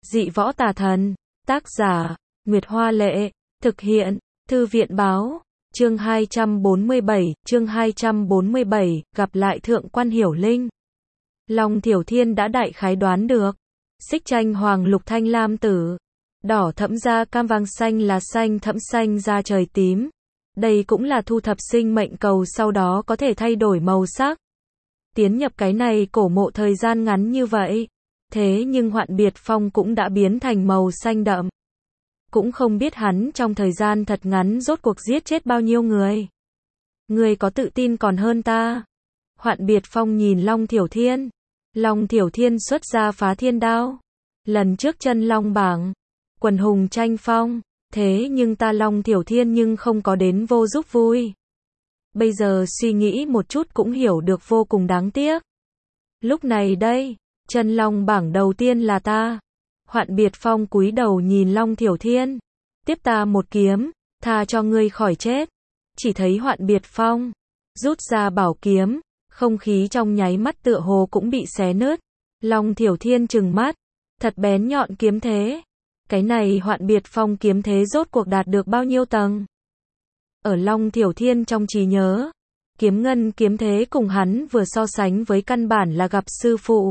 Dị võ tà thần. Tác giả, Nguyệt Hoa Lệ. Thực hiện, Thư viện Báo. Chương 247, gặp lại Thượng quan Hiểu Linh. Long Thiểu Thiên đã đại khái đoán được. Xích tranh hoàng lục thanh lam tử. Đỏ thẫm da cam vàng xanh là xanh thẫm xanh da trời tím. Đây cũng là thu thập sinh mệnh cầu sau đó có thể thay đổi màu sắc. Tiến nhập cái này cổ mộ thời gian ngắn như vậy. Thế nhưng Hoạn Biệt Phong cũng đã biến thành màu xanh đậm. Cũng không biết hắn trong thời gian thật ngắn rốt cuộc giết chết bao nhiêu người. Người có tự tin còn hơn ta. Hoạn Biệt Phong nhìn Long Thiểu Thiên. Long Thiểu Thiên xuất ra Phá Thiên Đao. Lần trước chân long bảng. Quần hùng tranh phong. Thế nhưng ta Long Thiểu Thiên nhưng không có đến vô giúp vui. Bây giờ suy nghĩ một chút cũng hiểu được vô cùng đáng tiếc. Lúc này đây, chân long bảng đầu tiên là ta. Hoạn Biệt Phong cúi đầu nhìn Long Thiểu Thiên. Tiếp ta một kiếm, tha cho ngươi khỏi chết. Chỉ thấy Hoạn Biệt Phong rút ra bảo kiếm, không khí trong nháy mắt tựa hồ cũng bị xé nứt. Long Thiểu Thiên trừng mắt, thật bén nhọn kiếm thế. Cái này Hoạn Biệt Phong kiếm thế rốt cuộc đạt được bao nhiêu tầng? Ở Long Thiểu Thiên trong trí nhớ, kiếm ngân kiếm thế cùng hắn vừa so sánh với căn bản là gặp sư phụ.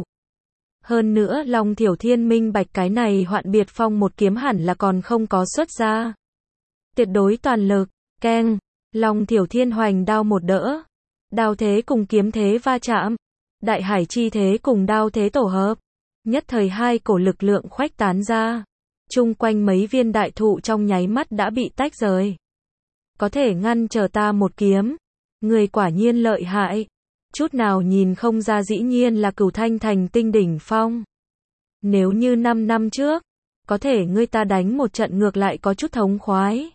Hơn nữa Long Thiểu Thiên minh bạch cái này Hoạn Biệt Phong một kiếm hẳn là còn không có xuất ra. Tuyệt đối toàn lực, keng, Long Thiểu Thiên hoành đao một đỡ. Đao thế cùng kiếm thế va chạm. Đại hải chi thế cùng đao thế tổ hợp. Nhất thời hai cổ lực lượng khuếch tán ra. Chung quanh mấy viên đại thụ trong nháy mắt đã bị tách rời. Có thể ngăn trở ta một kiếm. Người quả nhiên lợi hại. Chút nào nhìn không ra dĩ nhiên là Cửu Thanh Thành tinh đỉnh phong. Nếu như 5 năm trước, có thể ngươi ta đánh một trận ngược lại có chút thống khoái.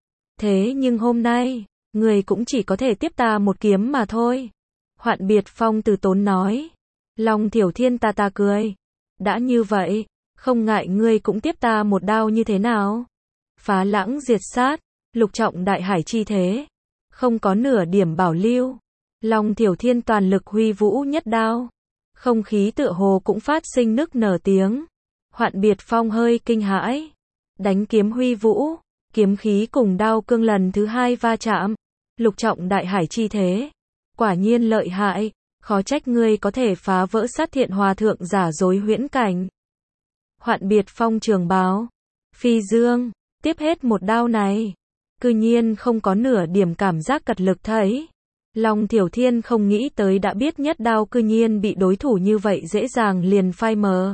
Thế nhưng hôm nay, người cũng chỉ có thể tiếp ta một kiếm mà thôi. Hoạn Biệt Phong từ tốn nói. Long Thiểu Thiên ta cười. Đã như vậy, không ngại ngươi cũng tiếp ta một đao như thế nào? Phá lãng diệt sát, lục trọng đại hải chi thế. Không có nửa điểm bảo lưu. Long Thiểu Thiên toàn lực huy vũ nhất đao. Không khí tựa hồ cũng phát sinh nức nở tiếng. Hoạn Biệt Phong hơi kinh hãi. Đánh kiếm huy vũ. Kiếm khí cùng đao cương lần thứ hai va chạm. Lục trọng đại hải chi thế. Quả nhiên lợi hại. Khó trách ngươi có thể phá vỡ Sát Thiện Hòa Thượng giả dối huyễn cảnh. Hoạn Biệt Phong trường báo. Phi dương. Tiếp hết một đao này. Cư nhiên không có nửa điểm cảm giác cật lực thấy. Long Thiểu Thiên không nghĩ tới đã biết nhất đao cư nhiên bị đối thủ như vậy dễ dàng liền phai mờ.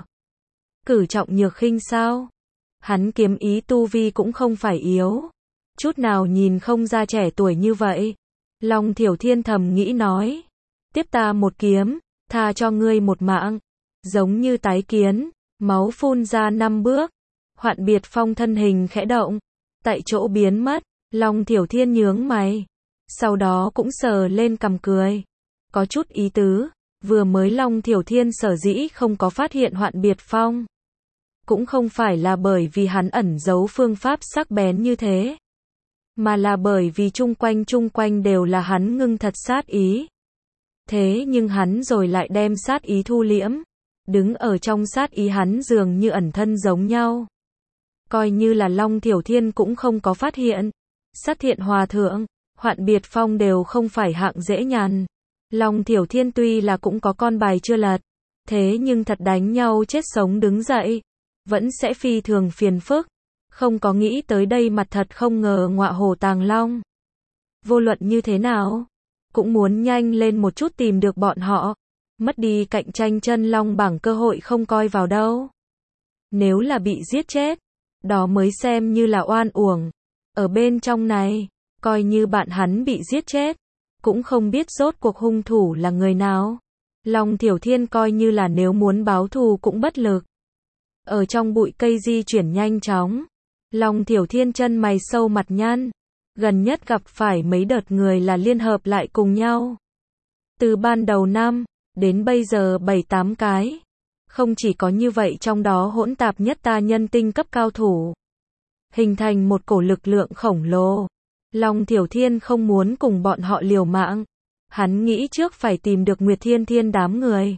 Cử trọng nhược khinh sao? Hắn kiếm ý tu vi cũng không phải yếu. Chút nào nhìn không ra trẻ tuổi như vậy. Long Thiểu Thiên thầm nghĩ nói. Tiếp ta một kiếm, tha cho ngươi một mạng. Giống như tái kiến, máu phun ra 5 bước. Hoạn Biệt Phong thân hình khẽ động. Tại chỗ biến mất, Long Thiểu Thiên nhướng mày. Sau đó cũng sờ lên cằm cười. Có chút ý tứ, vừa mới Long Thiểu Thiên sở dĩ không có phát hiện Hoạn Biệt Phong. Cũng không phải là bởi vì hắn ẩn giấu phương pháp sắc bén như thế. Mà là bởi vì chung quanh đều là hắn ngưng thật sát ý. Thế nhưng hắn rồi lại đem sát ý thu liễm. Đứng ở trong sát ý hắn dường như ẩn thân giống nhau. Coi như là Long Thiểu Thiên cũng không có phát hiện. Sát Thiện Hòa Thượng, Hoạn Biệt Phong đều không phải hạng dễ nhằn. Long Thiểu Thiên tuy là cũng có con bài chưa lật. Thế nhưng thật đánh nhau chết sống đứng dậy. Vẫn sẽ phi thường phiền phức. Không có nghĩ tới đây mặt thật không ngờ ngọa hổ tàng long. Vô luận như thế nào, cũng muốn nhanh lên một chút tìm được bọn họ. Mất đi cạnh tranh chân long bảng cơ hội không coi vào đâu. Nếu là bị giết chết, đó mới xem như là oan uổng. Ở bên trong này, coi như bạn hắn bị giết chết, cũng không biết rốt cuộc hung thủ là người nào. Long Thiểu Thiên coi như là nếu muốn báo thù cũng bất lực. Ở trong bụi cây di chuyển nhanh chóng. Long Thiểu Thiên chân mày sâu mặt nhăn. Gần nhất gặp phải mấy đợt người là liên hợp lại cùng nhau. Từ ban đầu năm, đến bây giờ 7-8 cái. Không chỉ có như vậy trong đó hỗn tạp nhất ta nhân tinh cấp cao thủ. Hình thành một cổ lực lượng khổng lồ. Long Thiểu Thiên không muốn cùng bọn họ liều mạng. Hắn nghĩ trước phải tìm được Nguyệt Thiên Thiên đám người.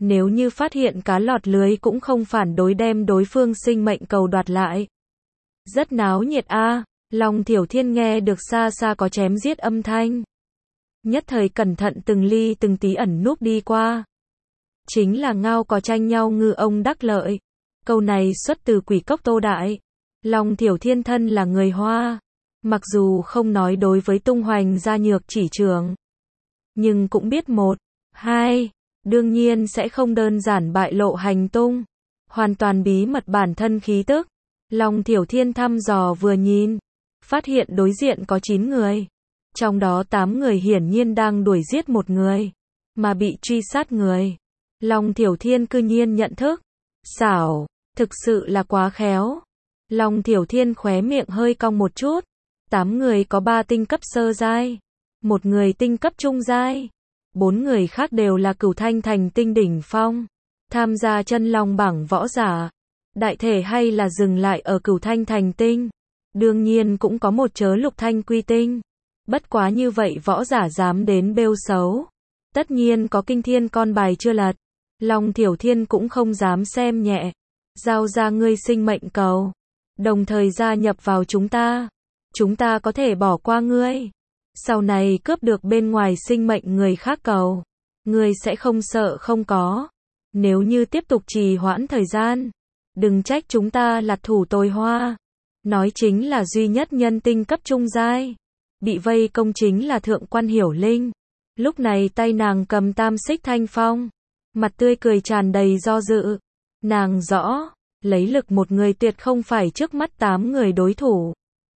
Nếu như phát hiện cá lọt lưới cũng không phản đối đem đối phương sinh mệnh cầu đoạt lại. Rất náo nhiệt a. Long Thiểu Thiên nghe được xa xa có chém giết âm thanh. Nhất thời cẩn thận từng ly từng tí ẩn núp đi qua. Chính là ngao có tranh nhau ngư ông đắc lợi. Câu này xuất từ Quỷ Cốc Tô Đại. Long Thiểu Thiên thân là người Hoa. Mặc dù không nói đối với tung hoành gia nhược chỉ trường. Nhưng cũng biết một, hai, đương nhiên sẽ không đơn giản bại lộ hành tung. Hoàn toàn bí mật bản thân khí tức. Long Thiểu Thiên thăm dò vừa nhìn. Phát hiện đối diện có 9 người. Trong đó 8 người hiển nhiên đang đuổi giết một người. Mà bị truy sát người. Long Thiểu Thiên cư nhiên nhận thức. Xảo, thực sự là quá khéo. Long Thiểu Thiên khóe miệng hơi cong một chút. 8 người có 3 tinh cấp sơ giai. 1 người tinh cấp trung giai. 4 người khác đều là Cửu Thanh Thành tinh đỉnh phong. Tham gia chân long bảng võ giả. Đại thể hay là dừng lại ở Cửu Thanh Thành tinh. Đương nhiên cũng có một chớ Lục Thanh Quy tinh. Bất quá như vậy võ giả dám đến bêu xấu. Tất nhiên có kinh thiên con bài chưa lật. Long Thiểu Thiên cũng không dám xem nhẹ. Giao ra ngươi sinh mệnh cầu. Đồng thời gia nhập vào chúng ta. Chúng ta có thể bỏ qua ngươi. Sau này cướp được bên ngoài sinh mệnh người khác cầu. Ngươi sẽ không sợ không có. Nếu như tiếp tục trì hoãn thời gian. Đừng trách chúng ta lặt thủ tồi hoa. Nói chính là duy nhất nhân tinh cấp trung giai. Bị vây công chính là Thượng Quan Hiểu Linh. Lúc này tay nàng cầm tam xích thanh phong. Mặt tươi cười tràn đầy do dự. Nàng rõ, lấy lực một người tuyệt không phải trước mắt 8 người đối thủ.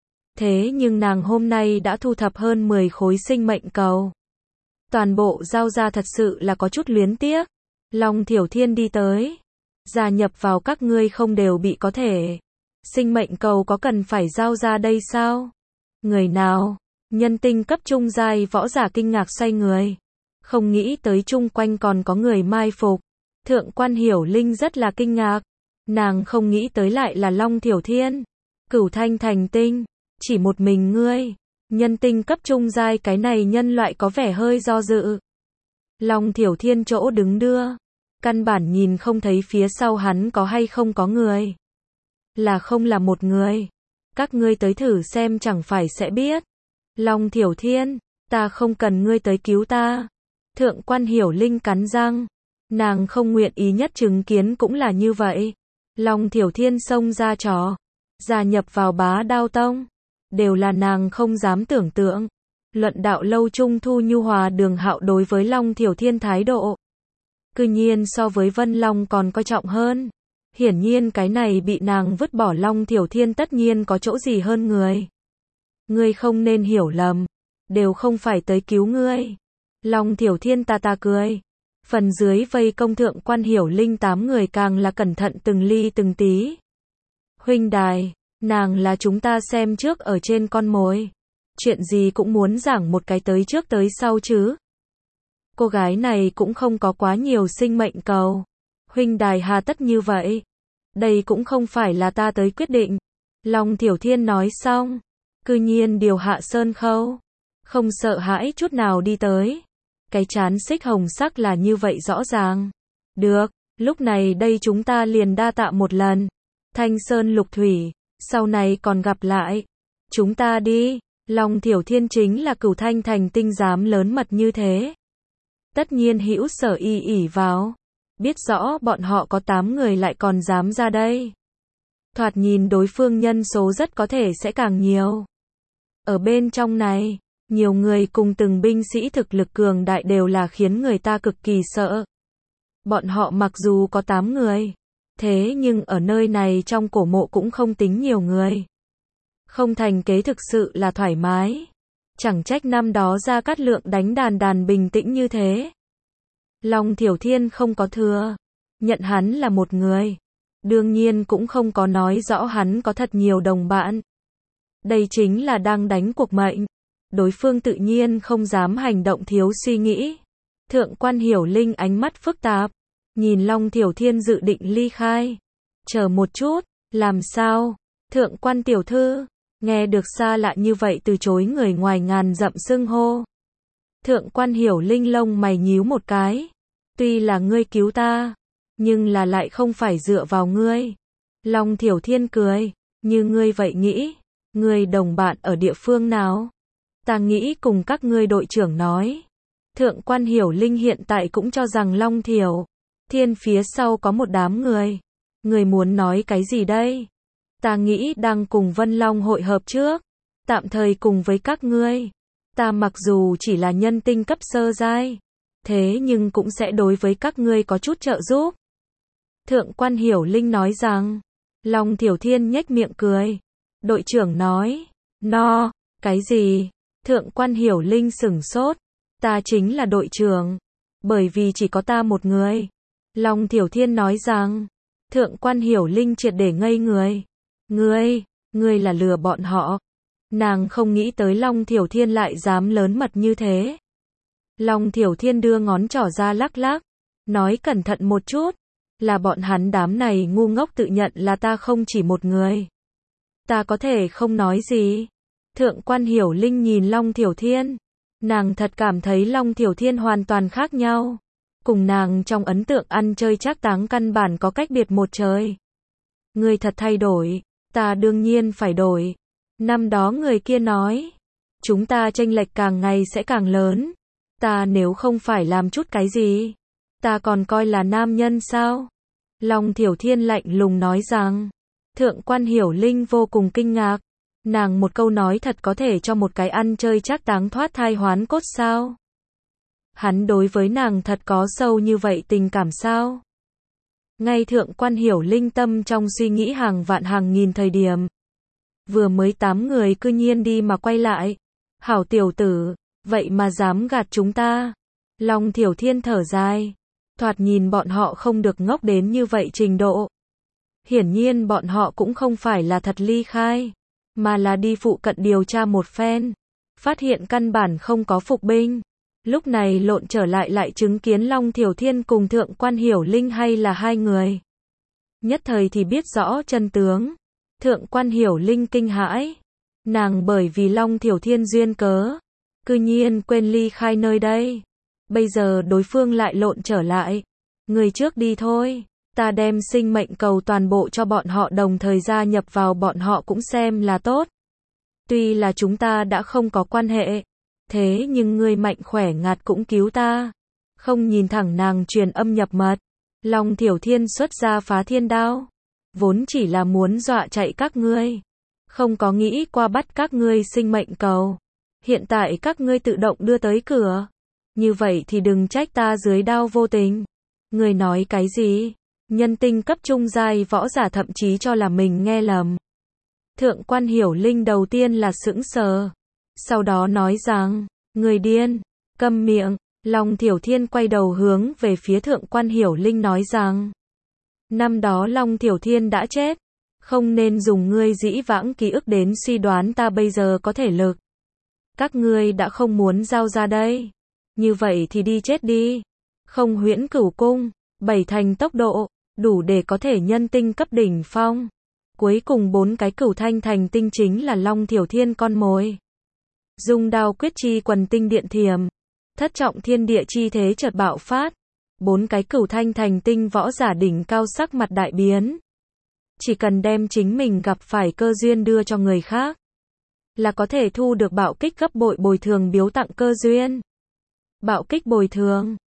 Thế nhưng nàng hôm nay đã thu thập hơn 10 khối sinh mệnh cầu. Toàn bộ giao ra thật sự là có chút luyến tiếc. Long Thiểu Thiên đi tới. Gia nhập vào các ngươi không đều bị có thể. Sinh mệnh cầu có cần phải giao ra đây sao? Người nào? Nhân tinh cấp trung giai võ giả kinh ngạc xoay người. Không nghĩ tới chung quanh còn có người mai phục. Thượng Quan Hiểu Linh rất là kinh ngạc. Nàng không nghĩ tới lại là Long Thiểu Thiên. Cửu Thanh Thành tinh. Chỉ một mình ngươi. Nhân tinh cấp trung giai cái này nhân loại có vẻ hơi do dự. Long Thiểu Thiên chỗ đứng đưa. Căn bản nhìn không thấy phía sau hắn có hay không có người. Là không là một người. Các ngươi tới thử xem chẳng phải sẽ biết. Long Thiểu Thiên, ta không cần ngươi tới cứu ta. Thượng Quan Hiểu Linh cắn răng. Nàng không nguyện ý nhất chứng kiến cũng là như vậy. Long Thiểu Thiên xông ra trò. Gia nhập vào Bá Đao Tông. Đều là nàng không dám tưởng tượng. Luận đạo lâu trung thu nhu hòa Đường Hạo đối với Long Thiểu Thiên thái độ. Cư nhiên so với Vân Long còn coi trọng hơn. Hiển nhiên cái này bị nàng vứt bỏ Long Thiểu Thiên tất nhiên có chỗ gì hơn người. Ngươi không nên hiểu lầm. Đều không phải tới cứu ngươi. Long Thiểu Thiên ta cười. Phần dưới vây công Thượng Quan Hiểu Linh 8 người càng là cẩn thận từng ly từng tí. Huynh đài, nàng là chúng ta xem trước ở trên con mồi. Chuyện gì cũng muốn giảng một cái tới trước tới sau chứ. Cô gái này cũng không có quá nhiều sinh mệnh cầu. Huynh đài hà tất như vậy. Đây cũng không phải là ta tới quyết định. Long Thiểu Thiên nói xong. Cư nhiên điều hạ sơn khâu. Không sợ hãi chút nào đi tới. Cái chán xích hồng sắc là như vậy rõ ràng. Được, lúc này đây chúng ta liền đa tạ một lần. Thanh Sơn Lục Thủy, sau này còn gặp lại. Chúng ta đi. Long Thiểu Thiên chính là Cửu Thanh Thành tinh dám lớn mật như thế. Tất nhiên hữu sở y ỉ vào. Biết rõ bọn họ có 8 người lại còn dám ra đây. Thoạt nhìn đối phương nhân số rất có thể sẽ càng nhiều. Ở bên trong này, nhiều người cùng từng binh sĩ thực lực cường đại đều là khiến người ta cực kỳ sợ. Bọn họ mặc dù có 8 người, thế nhưng ở nơi này trong cổ mộ cũng không tính nhiều người. Không thành kế thực sự là thoải mái. Chẳng trách năm đó Gia Cát Lượng đánh đàn bình tĩnh như thế. Long Thiểu Thiên không có thừa nhận hắn là một người. Đương nhiên cũng không có nói rõ hắn có thật nhiều đồng bạn. Đây chính là đang đánh cuộc mệnh. Đối phương tự nhiên không dám hành động thiếu suy nghĩ. Thượng Quan Hiểu Linh ánh mắt phức tạp. Nhìn Long Thiểu Thiên dự định ly khai. Chờ một chút, làm sao? Thượng Quan tiểu thư, nghe được xa lạ như vậy từ chối người ngoài ngàn dặm xưng hô. Thượng Quan Hiểu Linh lông mày nhíu một cái. Tuy là ngươi cứu ta, nhưng là lại không phải dựa vào ngươi. Long Thiểu Thiên cười, như ngươi vậy nghĩ, ngươi đồng bạn ở địa phương nào? Ta nghĩ cùng các ngươi đội trưởng nói. Thượng quan Hiểu Linh hiện tại cũng cho rằng Long Thiểu Thiên phía sau có một đám người. Người muốn nói cái gì đây? Ta nghĩ đang cùng Vân Long hội hợp trước. Tạm thời cùng với các ngươi. Ta mặc dù chỉ là nhân tinh cấp sơ giai, thế nhưng cũng sẽ đối với các ngươi có chút trợ giúp. Thượng quan Hiểu Linh nói rằng. Long Thiểu Thiên nhếch miệng cười. Đội trưởng nói. No, cái gì? Thượng quan Hiểu Linh sửng sốt. Ta chính là đội trưởng. Bởi vì chỉ có ta một người. Long Thiểu Thiên nói rằng. Thượng quan Hiểu Linh triệt để ngây người. Ngươi là lừa bọn họ. Nàng không nghĩ tới Long Thiểu Thiên lại dám lớn mật như thế. Long Thiểu Thiên đưa ngón trỏ ra lắc lắc. Nói cẩn thận một chút. Là bọn hắn đám này ngu ngốc tự nhận là ta không chỉ một người. Ta có thể không nói gì. Thượng quan Hiểu Linh nhìn Long Thiểu Thiên. Nàng thật cảm thấy Long Thiểu Thiên hoàn toàn khác nhau. Cùng nàng trong ấn tượng ăn chơi trác táng căn bản có cách biệt một trời. Ngươi thật thay đổi. Ta đương nhiên phải đổi. Năm đó người kia nói. Chúng ta chênh lệch càng ngày sẽ càng lớn. Ta nếu không phải làm chút cái gì. Ta còn coi là nam nhân sao? Long Thiểu Thiên lạnh lùng nói rằng. Thượng quan Hiểu Linh vô cùng kinh ngạc. Nàng một câu nói thật có thể cho một cái ăn chơi trác táng thoát thai hoán cốt sao? Hắn đối với nàng thật có sâu như vậy tình cảm sao? Ngay thượng quan Hiểu Linh tâm trong suy nghĩ hàng vạn hàng nghìn thời điểm. Vừa mới 8 người cư nhiên đi mà quay lại. Hảo tiểu tử, vậy mà dám gạt chúng ta. Long Thiểu Thiên thở dài. Thoạt nhìn bọn họ không được ngốc đến như vậy trình độ. Hiển nhiên bọn họ cũng không phải là thật ly khai, mà là đi phụ cận điều tra một phen. Phát hiện căn bản không có phục binh. Lúc này lộn trở lại chứng kiến Long Thiểu Thiên cùng thượng quan Hiểu Linh hay là hai người. Nhất thời thì biết rõ chân tướng. Thượng quan Hiểu Linh kinh hãi. Nàng bởi vì Long Thiểu Thiên duyên cớ, cư nhiên quên ly khai nơi đây. Bây giờ đối phương lại lộn trở lại. Người trước đi thôi. Ta đem sinh mệnh cầu toàn bộ cho bọn họ đồng thời gia nhập vào bọn họ cũng xem là tốt. Tuy là chúng ta đã không có quan hệ. Thế nhưng ngươi mạnh khỏe ngạt cũng cứu ta. Không nhìn thẳng nàng truyền âm nhập mật. Long Thiểu Thiên xuất ra phá thiên đao. Vốn chỉ là muốn dọa chạy các ngươi. Không có nghĩ qua bắt các ngươi sinh mệnh cầu. Hiện tại các ngươi tự động đưa tới cửa. Như vậy thì đừng trách ta dưới đao vô tình. Ngươi nói cái gì? Nhân tinh cấp trung giai võ giả thậm chí cho là mình nghe lầm. Thượng quan Hiểu Linh đầu tiên là sững sờ. Sau đó nói rằng, người điên, câm miệng. Long Thiểu Thiên quay đầu hướng về phía thượng quan Hiểu Linh nói rằng, năm đó Long Thiểu Thiên đã chết. Không nên dùng ngươi dĩ vãng ký ức đến suy đoán ta bây giờ có thể lực. Các ngươi đã không muốn giao ra đây. Như vậy thì đi chết đi. Không huyễn cửu cung, 7 thành tốc độ, đủ để có thể nhân tinh cấp đỉnh phong. Cuối cùng 4 cái cửu thanh thành tinh chính là Long Thiểu Thiên con mồi. Dung đao quyết chi quần tinh điện thiềm. Thất trọng thiên địa chi thế chợt bạo phát. 4 cái cửu thanh thành tinh võ giả đỉnh cao sắc mặt đại biến. Chỉ cần đem chính mình gặp phải cơ duyên đưa cho người khác, là có thể thu được bạo kích gấp bội bồi thường biếu tặng cơ duyên. Bạo kích bồi thường.